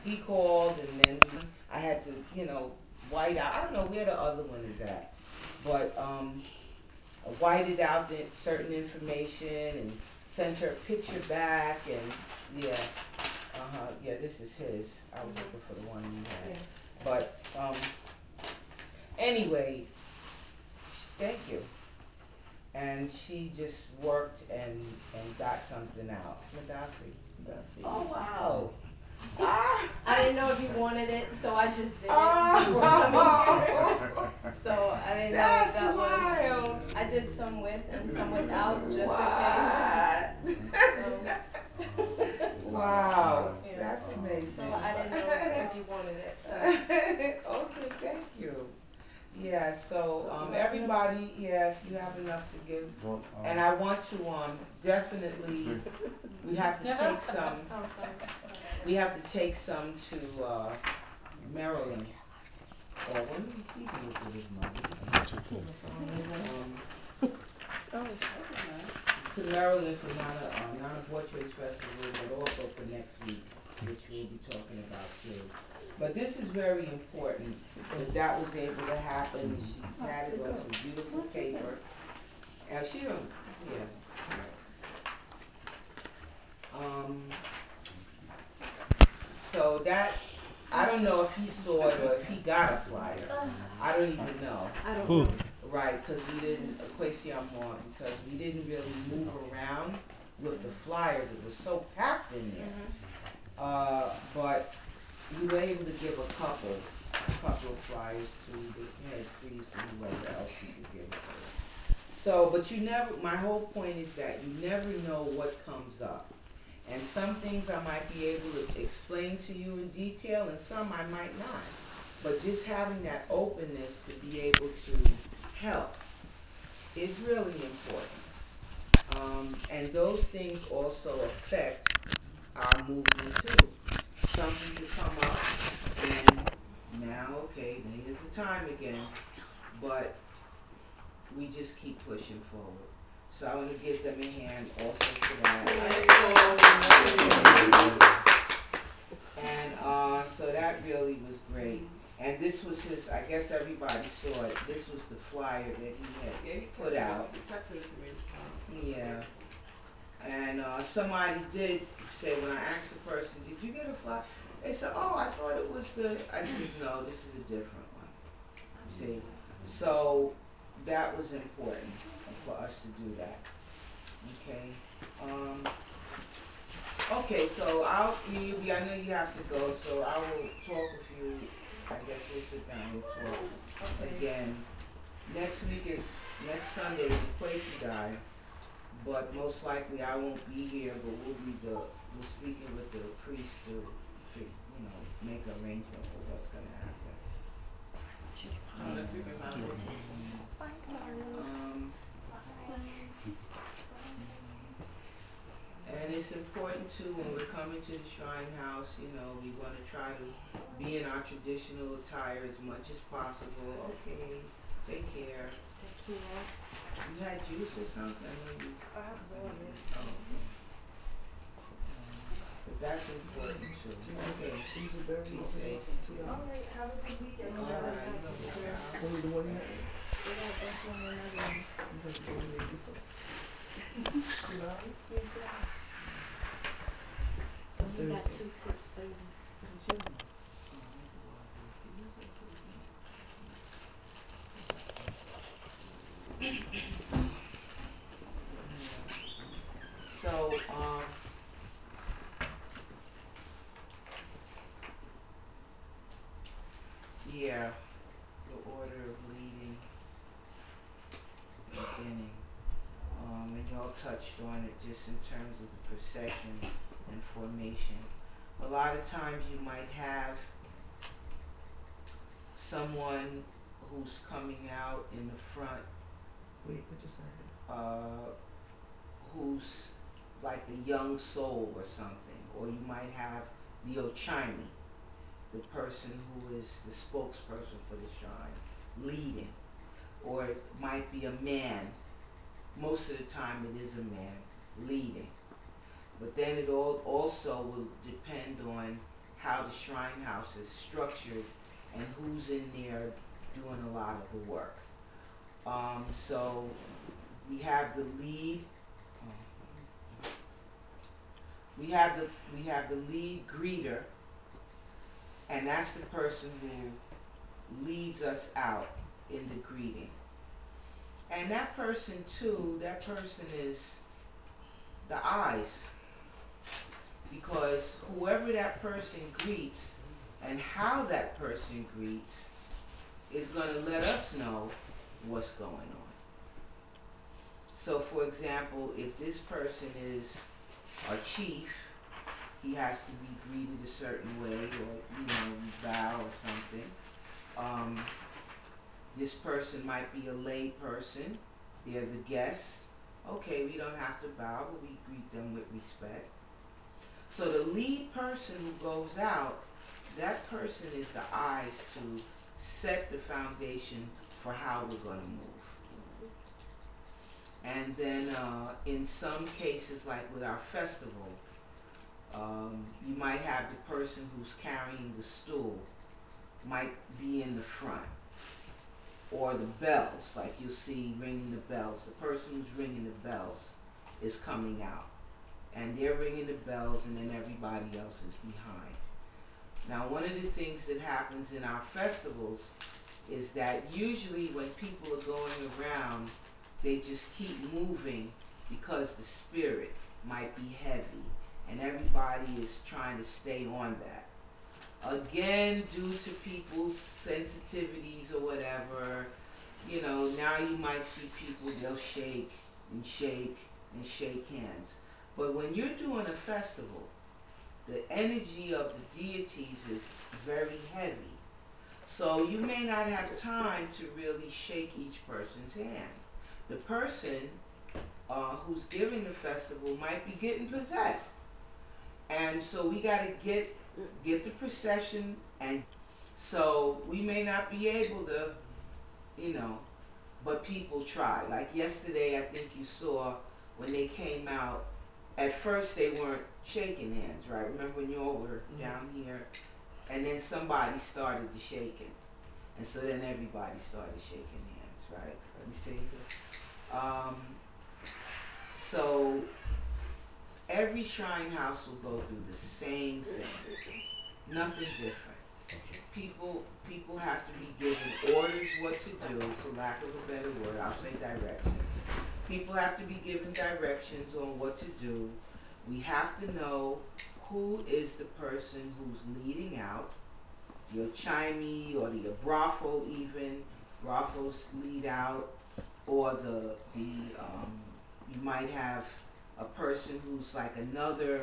he called, and then I had to, white out. I don't know where the other one is at, but I whited out the certain information and sent her a picture back, and yeah, yeah, this is his. I was looking for the one you had, but anyway, thank you. And she just worked and got something out. Madasi. Oh wow. Ah. I didn't know if you wanted it, so I just did it Oh. before coming here. So I didn't know if That's that wild. was. I did some with and some without, just What? in case. So, Wow. yeah. That's amazing. So I didn't know if you wanted it. So Okay, thank you. Yeah, so everybody, yeah, if you have enough to give. And I want to definitely, we have to take some, oh, sorry. we have to take some to Maryland. Oh, what are you keeping it for this month? To Maryland for Nana Portraits Festival, but also for next week, which we'll be talking about too. But this is very important that was able to happen. She had it on some beautiful paper. And she don't, yeah. So that, I don't know if he saw it or if he got a flyer. I don't even know. I don't know. Right, because we didn't, because we didn't really move around with the flyers. It was so packed in there. But we were able to give a couple of flyers to the head priest and whoever else you could give it to. So, but you never, my whole point is that you never know what comes up. And some things I might be able to explain to you in detail, and some I might not. But just having that openness to be able to help is really important. And those things also affect our movement too. Something to come up, and now, okay, then is the time again. But we just keep pushing forward. So I want to give them a hand also for that. And so that really was great. And this was his, I guess everybody saw it, this was the flyer that he had put out. He texted it to me. Yeah. And somebody did say, when I asked the person, did you get a flyer? They said, oh, I thought it was the, I said, no, this is a different one. See? So that was important for us to do that. Okay. Okay, so I know you have to go, so I will talk with you. I guess we'll sit down and talk again. Next Sunday is the Quasi guy, but most likely I won't be here, but we're speaking with the priest to, make arrangement for what's gonna happen. Next week is not And it's important too when we're coming to the Shrine House, we want to try to be in our traditional attire as much as possible. Okay, take care. Thank you. You had juice or something? I have one. Oh, okay. But that's important too. Okay, be safe. All right, have a good weekend. All right. Only the one you had? Yeah, this one and another one. You got the one you had this one? $2? We got 2 6 things. So, yeah, the order of leading, beginning, and y'all touched on it just in terms of the procession and formation. A lot of times you might have someone who's coming out in the front, Wait, what you saying? who's like the young soul or something, or you might have the Ochimi, the person who is the spokesperson for the shrine, leading, or it might be a man. Most of the time it is a man leading, but then it all also will depend on how the Shrine House is structured and who's in there doing a lot of the work. So we have the lead. We have the lead greeter, and that's the person who leads us out in the greeting. And that person is the eyes, because whoever that person greets and how that person greets is going to let us know what's going on. So for example, if this person is our chief, he has to be greeted a certain way, or bow or something. This person might be a lay person, they're the guests. Okay, we don't have to bow, but we greet them with respect. So the lead person who goes out, that person is the eyes to set the foundation for how we're going to move. And then in some cases, like with our festival, you might have the person who's carrying the stool might be in the front, or the bells, like you'll see ringing the bells. The person who's ringing the bells is coming out, and they're ringing the bells, and then everybody else is behind. Now, one of the things that happens in our festivals is that usually when people are going around, they just keep moving because the spirit might be heavy, and everybody is trying to stay on that. Again, due to people's sensitivities or whatever, now you might see people, they'll shake and shake and shake hands. But when you're doing a festival, the energy of the deities is very heavy. So you may not have time to really shake each person's hand. The person who's giving the festival might be getting possessed. And so we got to get the procession, and so we may not be able to, but people try. Like yesterday, I think you saw when they came out, at first they weren't shaking hands, right? Remember when you all were down here? And then somebody started to shaking. And so then everybody started shaking hands, right? Let me see. So every Shrine House will go through the same thing. Nothing different. People have to be given orders what to do, for lack of a better word. I'll say directions. People have to be given directions on what to do. We have to know who is the person who's leading out. Your Chaimi or the Brafo even. Brafos lead out. Or you might have a person who's like another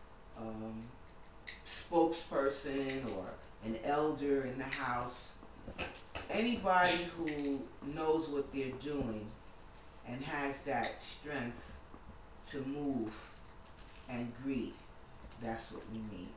spokesperson or an elder in the house. Anybody who knows what they're doing and has that strength to move and greet, that's what we need.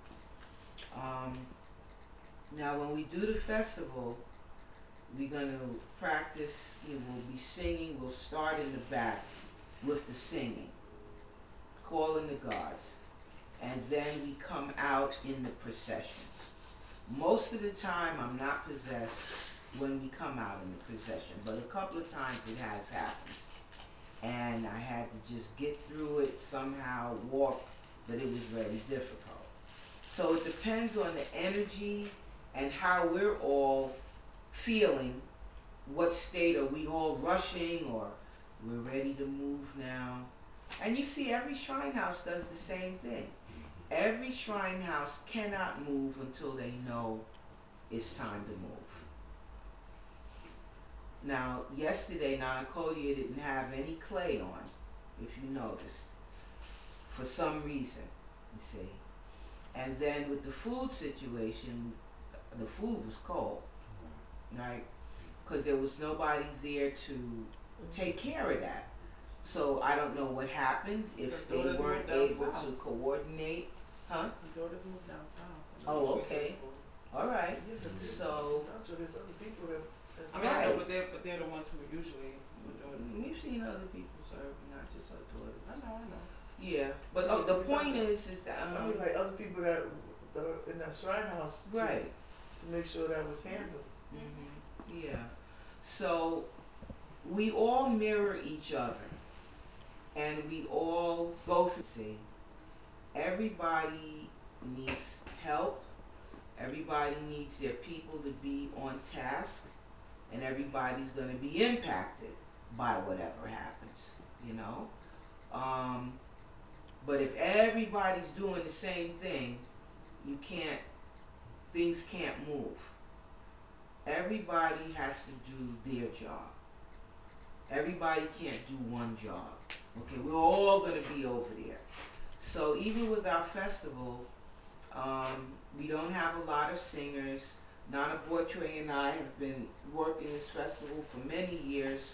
Now when we do the festival, we're going to practice, we'll be singing. We'll start in the back with the singing, calling the gods, and then we come out in the procession. Most of the time I'm not possessed when we come out in the procession, but a couple of times it has happened. And I had to just get through it somehow, walk, but it was very difficult. So it depends on the energy and how we're all feeling. What state are we all rushing, or we're ready to move now? And you see, every Shrine House does the same thing. Every Shrine House cannot move until they know it's time to move. Now, yesterday, Nanakodia didn't have any clay on, if you noticed, for some reason, you see. And then with the food situation, the food was cold, right? Because there was nobody there to take care of that. So I don't know what happened, if they weren't able to coordinate. Huh? The daughters moved down south. Oh, okay. All right. So there's other people that. I mean, I know, but they're the ones who usually do it. we've seen other people serve, not just our daughters. I know. Yeah, but the point is that I mean, like other people that in that shrine house Right. to make sure that was handled. Yeah. So we all mirror each other, and we all go through. See, everybody needs help. Everybody needs their people to be on task, and everybody's going to be impacted by whatever happens. You know. But if everybody's doing the same thing, you can't. Things can't move. Everybody has to do their job. Everybody can't do one job. Okay, we're all going to be over there. So even with our festival, we don't have a lot of singers. Nana Bortray and I have been working this festival for many years.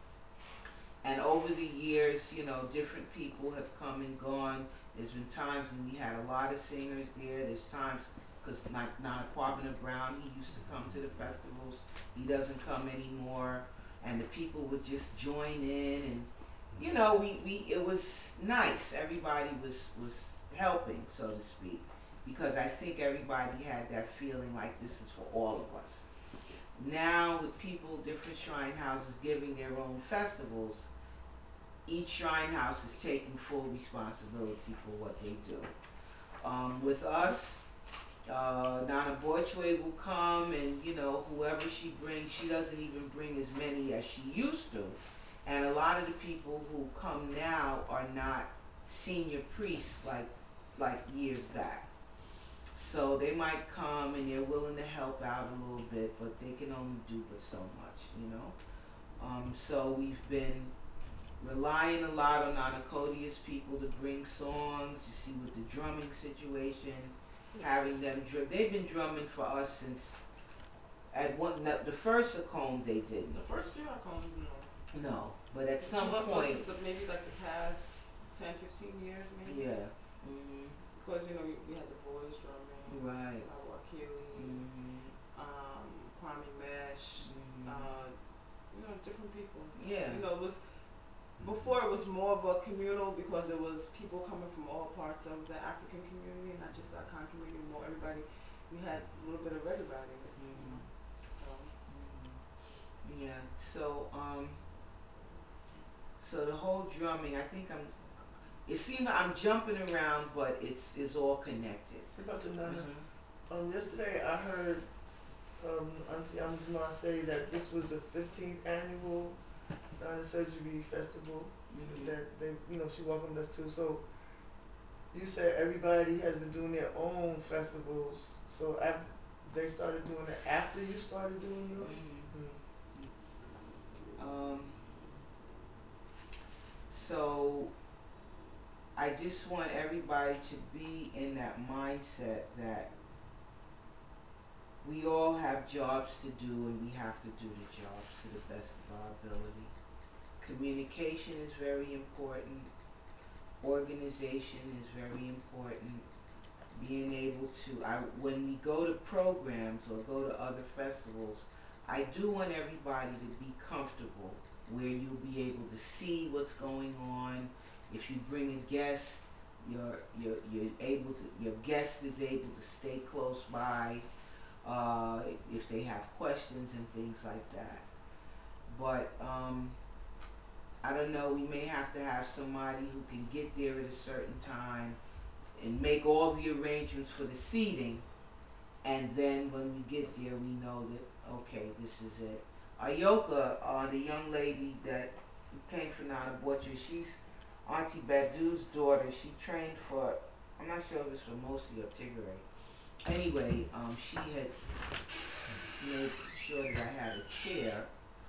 And over the years, you know, different people have come and gone. There's been times when we had a lot of singers there. There's times, because like Nana Kwabena Brown, he used to come to the festivals. He doesn't come anymore. And the people would just join in, and you know, it was nice. Everybody was helping, so to speak, because I think everybody had that feeling like this is for all of us. Now with people, different shrine houses giving their own festivals, each shrine house is taking full responsibility for what they do. With us, Nana Borchway will come, and you know, whoever she brings, she doesn't even bring as many as she used to. And a lot of the people who come now are not senior priests like years back. So they might come and they're willing to help out a little bit, but they can only do but so much, you know. So we've been relying a lot on Nana Codia's people to bring songs. You see, with the drumming situation, having them they've been drumming for us since the first Acombe they didn't. The first few Acombes, no. No, but at some Most point, since maybe like the past 10, 15 years, maybe. yeah. Because you know we had the boys drumming, Right. Wakili, Kwame Mesh, you know, different people. Yeah. You know, it was before, it was more of a communal, because it was people coming from all parts of the African community, not just the Akan community. More everybody, we had a little bit of everybody. You know, so. Yeah. So the whole drumming, I think it seems I'm jumping around, but it's all connected. About the Nana, yesterday I heard Auntie Amjuma say that this was the 15th annual Nana Surgery Festival that they, you know, she welcomed us to. So you said everybody has been doing their own festivals. So after they started doing it after you started doing yours. So I just want everybody to be in that mindset that we all have jobs to do, and we have to do the jobs to the best of our ability. Communication is very important. Organization is very important. Being able to, when we go to programs or go to other festivals, I do want everybody to be comfortable where you'll be able to see what's going on. If you bring a guest, you're able to, your guest is able to stay close by if they have questions and things like that. But I don't know, we may have to have somebody who can get there at a certain time and make all the arrangements for the seating, and then when we get there we know that, okay, this is it. Ayoka, the young lady that came from Nana Borchway, she's Auntie Badu's daughter. She trained for, I'm not sure if it's for Mosi or Tigray. Anyway, she had made sure that I had a chair.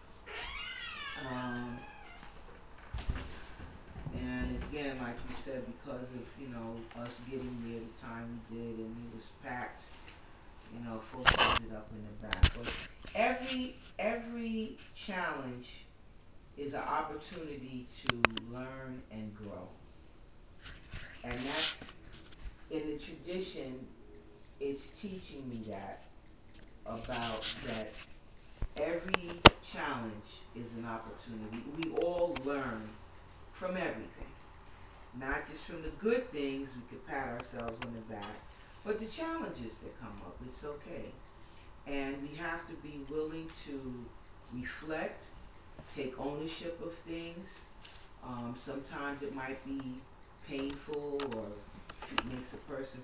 And again, like you said, because of, you know, us getting there the time we did, and it was packed, you know, folks ended up in the back. But every challenge is an opportunity to learn and grow. And that's, in the tradition, it's teaching me that, about that every challenge is an opportunity. We all learn from everything. Not just from the good things, we could pat ourselves on the back, But the challenges that come up, it's okay. And we have to be willing to reflect, take ownership of things. Sometimes it might be painful or makes a person